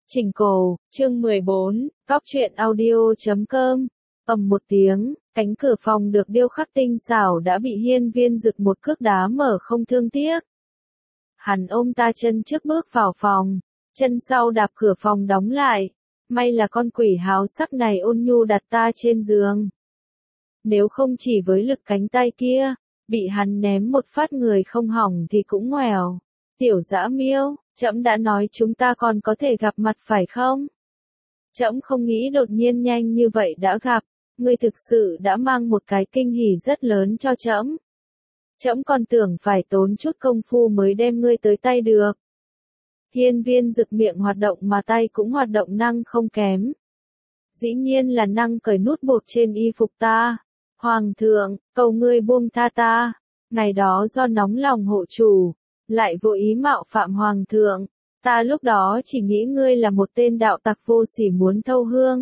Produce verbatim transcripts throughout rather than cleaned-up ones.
Chỉnh cổ, chương mười bốn, góc truyện audio chấm com. Ầm một tiếng, cánh cửa phòng được điêu khắc tinh xảo đã bị Hiên Viên Dực một cước đá mở không thương tiếc. Hắn ôm ta chân trước bước vào phòng, chân sau đạp cửa phòng đóng lại. May là con quỷ háo sắc này ôn nhu đặt ta trên giường. Nếu không chỉ với lực cánh tay kia, bị hắn ném một phát người không hỏng thì cũng ngoèo. Tiểu Dã Miêu, trẫm đã nói chúng ta còn có thể gặp mặt phải không? Trẫm không nghĩ đột nhiên nhanh như vậy đã gặp, ngươi thực sự đã mang một cái kinh hỉ rất lớn cho trẫm. Trẫm còn tưởng phải tốn chút công phu mới đem ngươi tới tay được. Hiên Viên Dực miệng hoạt động mà tay cũng hoạt động năng không kém. Dĩ nhiên là năng cởi nút buộc trên y phục ta. Hoàng thượng, cầu ngươi buông tha ta. Ngày đó do nóng lòng hộ chủ, lại vô ý mạo phạm hoàng thượng. Ta lúc đó chỉ nghĩ ngươi là một tên đạo tặc vô sỉ muốn thâu hương.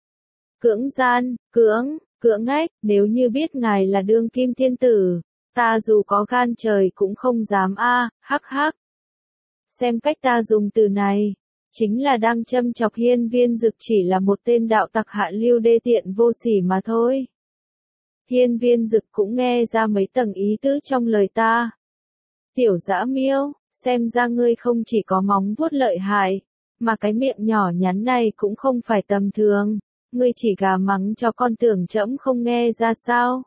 Cưỡng gian, cưỡng, cưỡng ách, nếu như biết ngài là đương kim thiên tử, ta dù có gan trời cũng không dám a, hắc hắc. Xem cách ta dùng từ này, chính là đang châm chọc Hiên Viên Dực chỉ là một tên đạo tặc hạ lưu đê tiện vô sỉ mà thôi. Hiên Viên Dực cũng nghe ra mấy tầng ý tứ trong lời ta. Tiểu Dã Miêu, xem ra ngươi không chỉ có móng vuốt lợi hại, mà cái miệng nhỏ nhắn này cũng không phải tầm thường. Ngươi chỉ gà mắng cho con tưởng trẫm không nghe ra sao?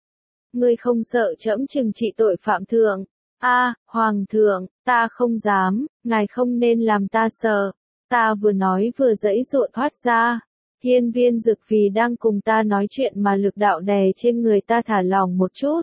Ngươi không sợ trẫm trừng trị tội phạm thượng? A, hoàng thượng, ta không dám, ngài không nên làm ta sợ. Ta vừa nói vừa giãy giụa thoát ra. Hiên Viên Dực vì đang cùng ta nói chuyện mà lực đạo đè trên người ta thả lỏng một chút.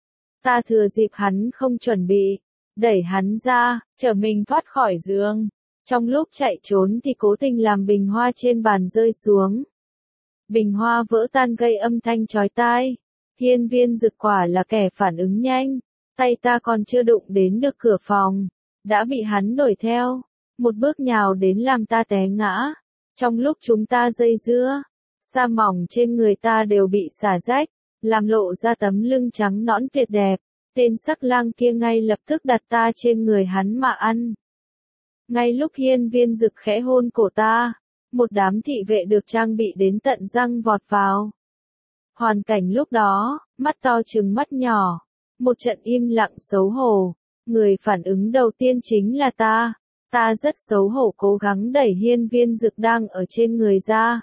Ta thừa dịp hắn không chuẩn bị, đẩy hắn ra, trở mình thoát khỏi giường. Trong lúc chạy trốn thì cố tình làm bình hoa trên bàn rơi xuống. Bình hoa vỡ tan gây âm thanh chói tai. Hiên Viên Dực quả là kẻ phản ứng nhanh. Tay ta còn chưa đụng đến được cửa phòng, đã bị hắn đuổi theo. Một bước nhào đến làm ta té ngã. Trong lúc chúng ta dây dưa, da mỏng trên người ta đều bị xả rách, làm lộ ra tấm lưng trắng nõn tuyệt đẹp. Tên sắc lang kia ngay lập tức đặt ta trên người hắn mà ăn. Ngay lúc Hiên Viên Dực khẽ hôn cổ ta, một đám thị vệ được trang bị đến tận răng vọt vào. Hoàn cảnh lúc đó, mắt to trừng mắt nhỏ, một trận im lặng xấu hổ. Người phản ứng đầu tiên chính là ta. Ta rất xấu hổ cố gắng đẩy Hiên Viên Dực đang ở trên người ra.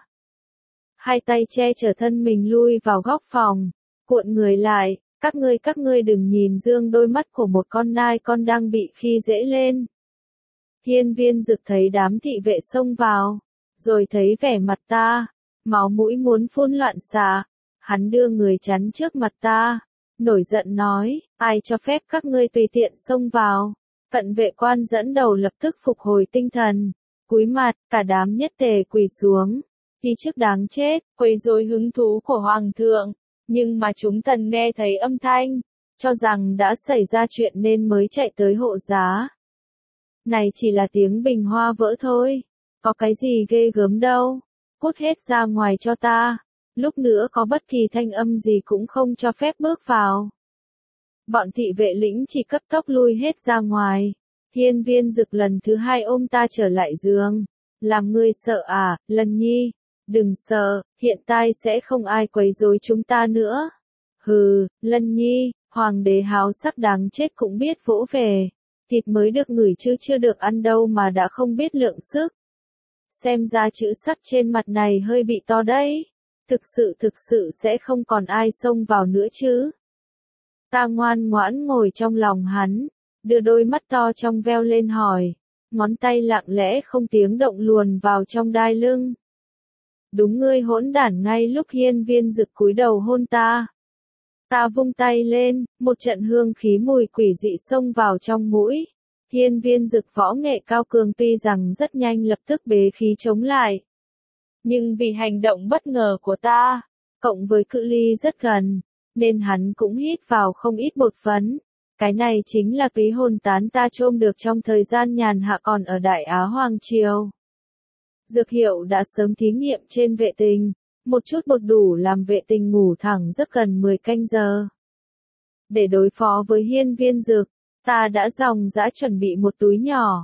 Hai tay che chở thân mình lui vào góc phòng, cuộn người lại. Các ngươi các ngươi đừng nhìn dương đôi mắt của một con nai con đang bị khi dễ lên. Hiên Viên Dực thấy đám thị vệ xông vào, rồi thấy vẻ mặt ta, máu mũi muốn phun loạn xạ. Hắn đưa người chắn trước mặt ta, nổi giận nói, ai cho phép các ngươi tùy tiện xông vào. Cận vệ quan dẫn đầu lập tức phục hồi tinh thần, cúi mặt, cả đám nhất tề quỳ xuống. Đi trước đáng chết, quấy rối hứng thú của hoàng thượng. Nhưng mà chúng thần nghe thấy âm thanh, cho rằng đã xảy ra chuyện nên mới chạy tới hộ giá. Này chỉ là tiếng bình hoa vỡ thôi, có cái gì ghê gớm đâu, cút hết ra ngoài cho ta, lúc nữa có bất kỳ thanh âm gì cũng không cho phép bước vào. Bọn thị vệ lĩnh chỉ cấp tốc lui hết ra ngoài. Hiên Viên Dực lần thứ hai ôm ta trở lại giường. Làm ngươi sợ à, Lần Nhi? Đừng sợ, hiện tại sẽ không ai quấy rối chúng ta nữa. Hừ, Lân Nhi, hoàng đế háo sắc đáng chết cũng biết vỗ về. Thịt mới được ngửi chứ chưa được ăn đâu mà đã không biết lượng sức. Xem ra chữ sắc trên mặt này hơi bị to đấy. Thực sự thực sự sẽ không còn ai xông vào nữa chứ. Ta ngoan ngoãn ngồi trong lòng hắn, đưa đôi mắt to trong veo lên hỏi. Ngón tay lặng lẽ không tiếng động luồn vào trong đai lưng. Đúng ngươi hỗn đản, ngay lúc Hiên Viên Dực cúi đầu hôn ta. Ta vung tay lên, một trận hương khí mùi quỷ dị xông vào trong mũi. Hiên Viên Dực võ nghệ cao cường tuy rằng rất nhanh lập tức bế khí chống lại. Nhưng vì hành động bất ngờ của ta, cộng với cự ly rất gần, nên hắn cũng hít vào không ít bột phấn. Cái này chính là túy hồn tán ta trôm được trong thời gian nhàn hạ còn ở Đại Á Hoàng Triều. Dược hiệu đã sớm thí nghiệm trên vệ tinh, một chút bột đủ làm vệ tinh ngủ thẳng giấc gần mười canh giờ. Để đối phó với Hiên Viên Dực, ta đã dòng dã chuẩn bị một túi nhỏ.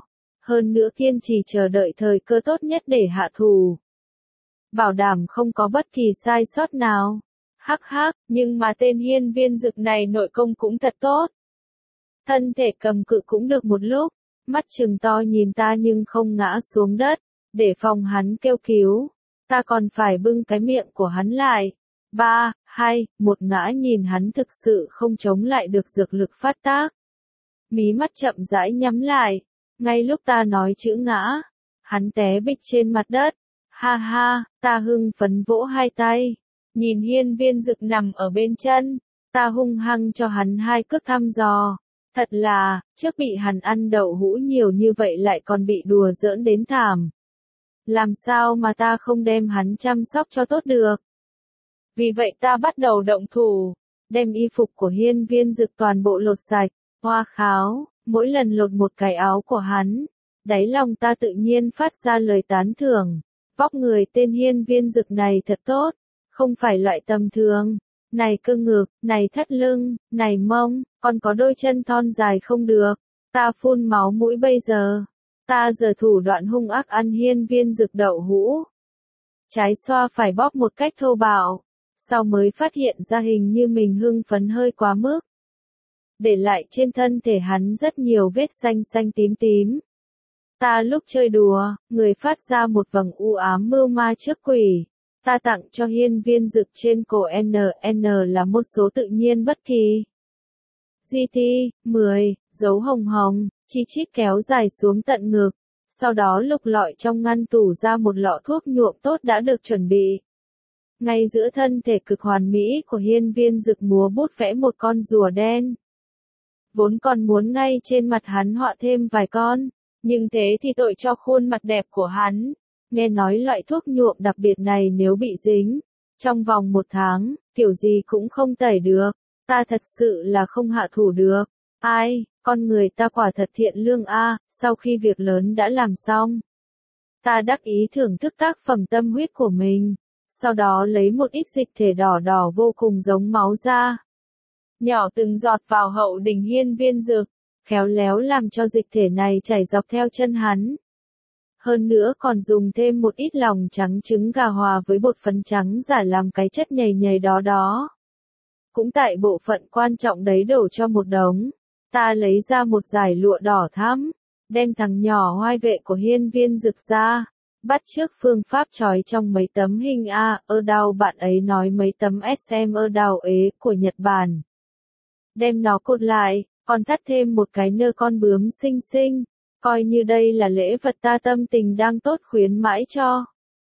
hơn nữa kiên trì chờ đợi thời cơ tốt nhất để hạ thủ. Bảo đảm không có bất kỳ sai sót nào. Hắc hắc, nhưng mà tên hiên viên dực này nội công cũng thật tốt. Thân thể cầm cự cũng được một lúc, mắt trừng to nhìn ta nhưng không ngã xuống đất, để phòng hắn kêu cứu. Ta còn phải bưng cái miệng của hắn lại. Ba, hai, một ngã nhìn hắn thực sự không chống lại được dược lực phát tác. Mí mắt chậm rãi nhắm lại, ngay lúc ta nói chữ ngã, hắn té bịch trên mặt đất. Ha ha, ta hưng phấn vỗ hai tay, nhìn hiên viên dực nằm ở bên chân, ta hung hăng cho hắn hai cước thăm dò. Thật là, trước bị hắn ăn đậu hũ nhiều như vậy lại còn bị đùa giỡn đến thảm. Làm sao mà ta không đem hắn chăm sóc cho tốt được. Vì vậy ta bắt đầu động thủ, đem y phục của hiên viên dực toàn bộ lột sạch, hoa kháo, mỗi lần lột một cái áo của hắn. Đáy lòng ta tự nhiên phát ra lời tán thưởng, vóc người tên hiên viên dực này thật tốt, không phải loại tầm thường. Này cơ ngực, này thắt lưng, này mông, còn có đôi chân thon dài không được. Ta phun máu mũi bây giờ. Ta giờ thủ đoạn hung ác ăn hiên viên dực đậu hũ. Trái xoa phải bóp một cách thô bạo. Sau mới phát hiện ra hình như mình hưng phấn hơi quá mức. Để lại trên thân thể hắn rất nhiều vết xanh xanh tím tím. Ta lúc chơi đùa, người phát ra một vầng u ám mưu ma trước quỷ. Ta tặng cho hiên viên dực trên cổ en en là một số tự nhiên bất kỳ. giê tê, mười, dấu hồng hồng, chi chít kéo dài xuống tận ngực. Sau đó lục lọi trong ngăn tủ ra một lọ thuốc nhuộm tốt đã được chuẩn bị. Ngay giữa thân thể cực hoàn mỹ của hiên viên dực múa bút vẽ một con rùa đen. Vốn còn muốn ngay trên mặt hắn họa thêm vài con, nhưng thế thì tội cho khuôn mặt đẹp của hắn. Nghe nói loại thuốc nhuộm đặc biệt này nếu bị dính, trong vòng một tháng, kiểu gì cũng không tẩy được. Ta thật sự là không hạ thủ được. Ai, con người ta quả thật thiện lương a. Sau khi việc lớn đã làm xong, ta đắc ý thưởng thức tác phẩm tâm huyết của mình. Sau đó lấy một ít dịch thể đỏ đỏ vô cùng giống máu ra. Nhỏ từng giọt vào hậu đỉnh hiên viên dực, khéo léo làm cho dịch thể này chảy dọc theo chân hắn. Hơn nữa còn dùng thêm một ít lòng trắng trứng gà hòa với bột phấn trắng giả làm cái chất nhầy nhầy đó đó. Cũng tại bộ phận quan trọng đấy đổ cho một đống. Ta lấy ra một dải lụa đỏ thắm, đem thằng nhỏ hoai vệ của hiên viên dực ra. Bắt chước phương pháp trói trong mấy tấm hình A, ơ đào bạn ấy nói mấy tấm ét em ơ đào ế của Nhật Bản. Đem nó cột lại, còn thắt thêm một cái nơ con bướm xinh xinh. Coi như đây là lễ vật ta tâm tình đang tốt khuyến mãi cho.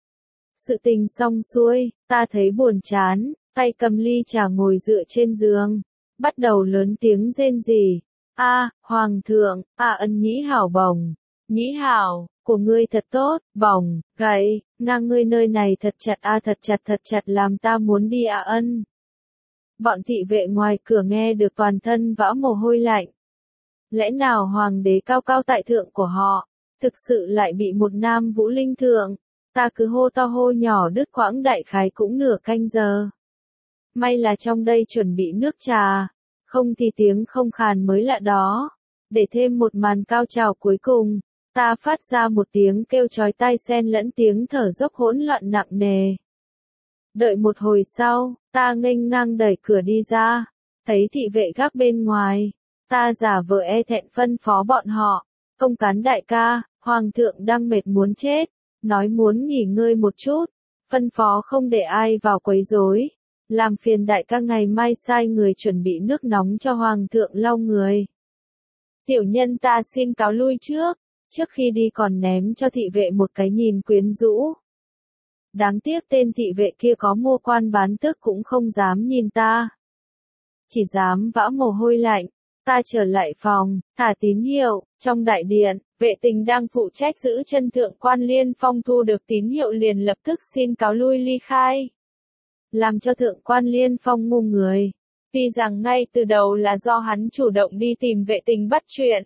Sự tình xong xuôi, ta thấy buồn chán, tay cầm ly trà ngồi dựa trên giường. Bắt đầu lớn tiếng rên rỉ. A, Hoàng thượng, A ân nhĩ hảo bồng. Nhĩ hảo, của ngươi thật tốt, bồng, gậy, ngang ngươi nơi này thật chặt A thật chặt thật chặt làm ta muốn đi A ân. Bọn thị vệ ngoài cửa nghe được toàn thân vã mồ hôi lạnh. Lẽ nào hoàng đế cao cao tại thượng của họ, thực sự lại bị một nam vũ linh thượng, ta cứ hô to hô nhỏ đứt quãng đại khái cũng nửa canh giờ. May là trong đây chuẩn bị nước trà, không thì tiếng không khàn mới lạ đó. Để thêm một màn cao trào cuối cùng, ta phát ra một tiếng kêu chói tai xen lẫn tiếng thở dốc hỗn loạn nặng nề. Đợi một hồi sau, ta nghênh ngang đẩy cửa đi ra, thấy thị vệ gác bên ngoài. Ta giả vờ e thẹn phân phó bọn họ, công cán đại ca, hoàng thượng đang mệt muốn chết, nói muốn nghỉ ngơi một chút, phân phó không để ai vào quấy rối, làm phiền đại ca ngày mai sai người chuẩn bị nước nóng cho hoàng thượng lau người. Tiểu nhân ta xin cáo lui trước, trước khi đi còn ném cho thị vệ một cái nhìn quyến rũ. Đáng tiếc tên thị vệ kia có mua quan bán tước cũng không dám nhìn ta, chỉ dám vã mồ hôi lạnh. Ta trở lại phòng, thả tín hiệu, trong đại điện, vệ tình đang phụ trách giữ chân thượng quan Liên Phong thu được tín hiệu liền lập tức xin cáo lui ly khai. Làm cho thượng quan Liên Phong ngu người. Tuy rằng ngay từ đầu là do hắn chủ động đi tìm vệ tình bắt chuyện.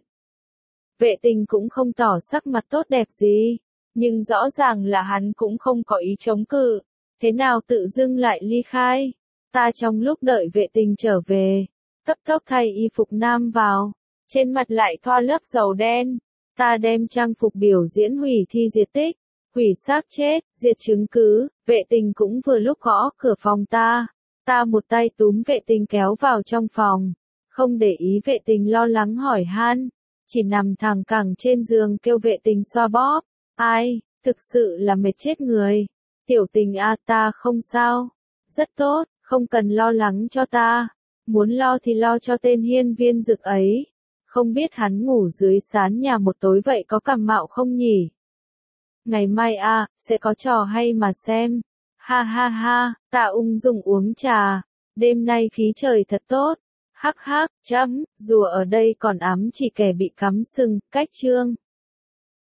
Vệ tình cũng không tỏ sắc mặt tốt đẹp gì, nhưng rõ ràng là hắn cũng không có ý chống cự. Thế nào tự dưng lại ly khai? Ta trong lúc đợi vệ tình trở về, cấp tốc thay y phục nam vào, trên mặt lại thoa lớp dầu đen, Ta đem trang phục biểu diễn hủy thi diệt tích, hủy xác chết, diệt chứng cứ, vệ tình cũng vừa lúc gõ cửa phòng ta. Ta một tay túm vệ tình kéo vào trong phòng, không để ý vệ tình lo lắng hỏi han, chỉ nằm thẳng cẳng trên giường kêu vệ tình xoa bóp. Ai, thực sự là mệt chết người. Tiểu tình a ta không sao. Rất tốt, không cần lo lắng cho ta. Muốn lo thì lo cho tên hiên viên dực ấy. Không biết hắn ngủ dưới sán nhà một tối vậy có cảm mạo không nhỉ? Ngày mai a, sẽ có trò hay mà xem. Ha ha ha, Tạ ung dung uống trà. Đêm nay khí trời thật tốt. Hắc hắc, chấm, rùa ở đây còn ám chỉ kẻ bị cắm sừng, cách chương.